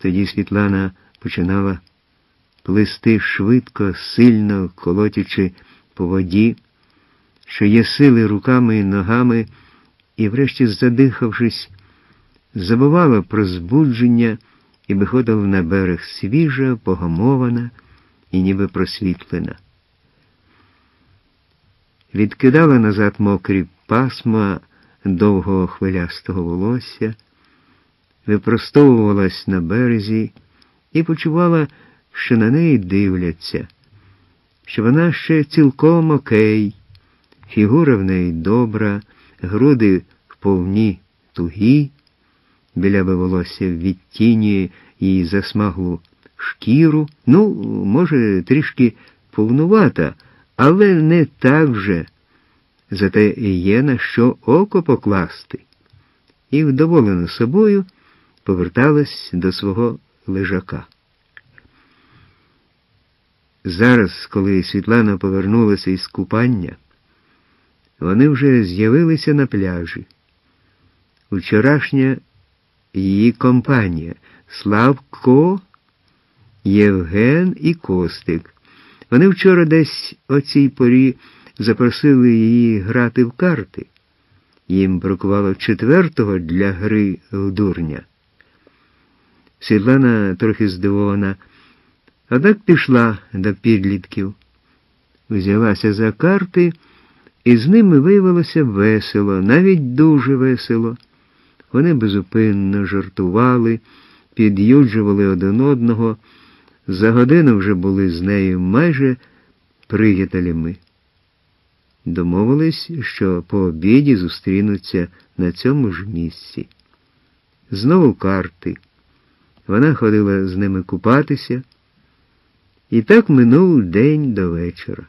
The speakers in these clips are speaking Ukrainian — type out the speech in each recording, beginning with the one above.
Тоді Світлана починала плисти швидко, сильно колотячи по воді, що є сили руками і ногами, і врешті, задихавшись, забувала про збудження і виходила на берег свіжа, погамована і ніби просвітлена. Відкидала назад мокрі пасма довгого хвилястого волосся, випростовувалась на березі і почувала, що на неї дивляться, що вона ще цілком окей, фігура в неї добра, груди вповні тугі, біляве волосся відтінює її засмаглу шкіру, може, трішки повнувата, але не так же, зате є на що око покласти. І, вдоволена собою, поверталась до свого лежака. Зараз, коли Світлана повернулася із купання, вони вже з'явилися на пляжі. Вчорашня її компанія – Славко, Євген і Костик. Вони вчора десь о цій порі запросили її грати в карти. Їм бракувало 4-го для гри в дурня. Світлана трохи здивована, однак пішла до підлітків. Взялася за карти, і з ними виявилося весело, навіть дуже весело. Вони безупинно жартували, під'юджували один одного, за годину вже були з нею майже приятелями. Домовились, що по обіді зустрінуться на цьому ж місці. Знову карти. Вона ходила з ними купатися, і так минув день до вечора.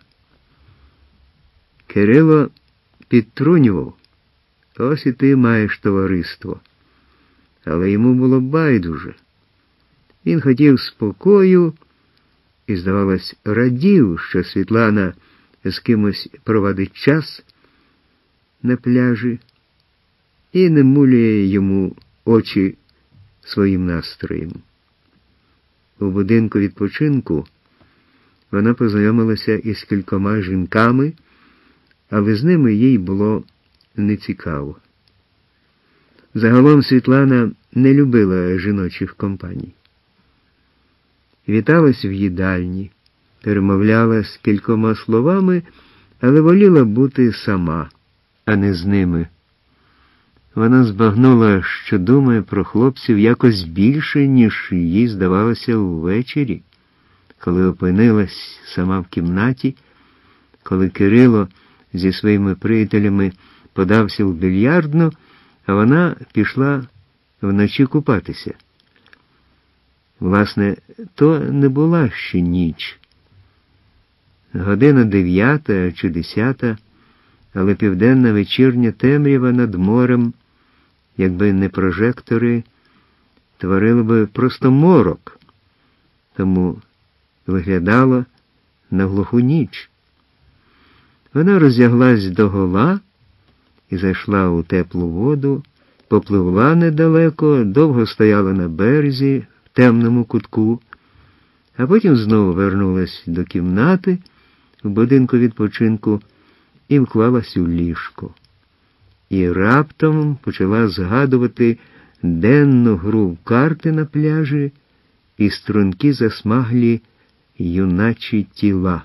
Кирило підтрунював: ось і ти маєш товариство. Але йому було байдуже. Він хотів спокою і, здавалось, радів, що Світлана з кимось проводить час на пляжі і не муляє йому очі своїм настроєм. У будинку відпочинку вона познайомилася із кількома жінками, але з ними їй було нецікаво. Загалом Світлана не любила жіночих компаній. Віталась в їдальні, перемовляла з кількома словами, але воліла бути сама, а не з ними. Вона збагнула, що думає про хлопців якось більше, ніж їй здавалося ввечері, коли опинилась сама в кімнаті, коли Кирило зі своїми приятелями подався в більярдну, а вона пішла вночі купатися. Власне, то не була ще ніч. Година 9 чи 10, але південна вечірня темрява над морем, якби не прожектори, творили би просто морок, тому виглядало на глуху ніч. Вона роздяглась догола і зайшла у теплу воду, попливла недалеко, довго стояла на березі, в темному кутку, а потім знову вернулась до кімнати в будинку відпочинку і вклалась у ліжко. І раптом почала згадувати денну гру в карти на пляжі і струнки засмаглі юначі тіла.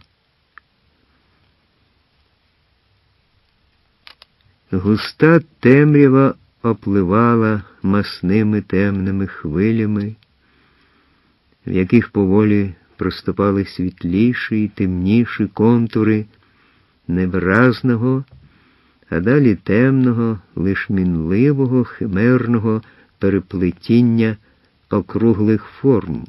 Густа темрява опливала масними темними хвилями, в яких поволі проступали світліші й темніші контури невиразного, а далі темного, лиш мінливого, химерного переплетіння округлих форм.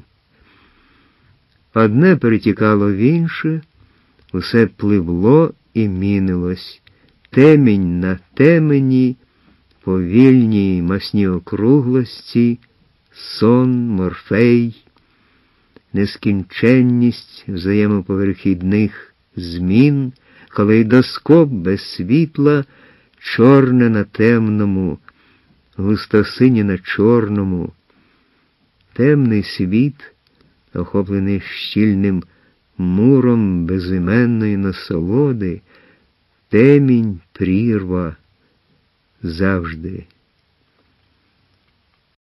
Одне перетікало в інше, усе пливло і мінилось. Темінь на темені, повільні масні округлості, сон, морфей, нескінченність взаємоповерхідних змін, калейдоскоп без світла, чорне на темному, густосинє на чорному, темний світ, охоплений щільним муром безіменної насолоди, темінь, прірва, завжди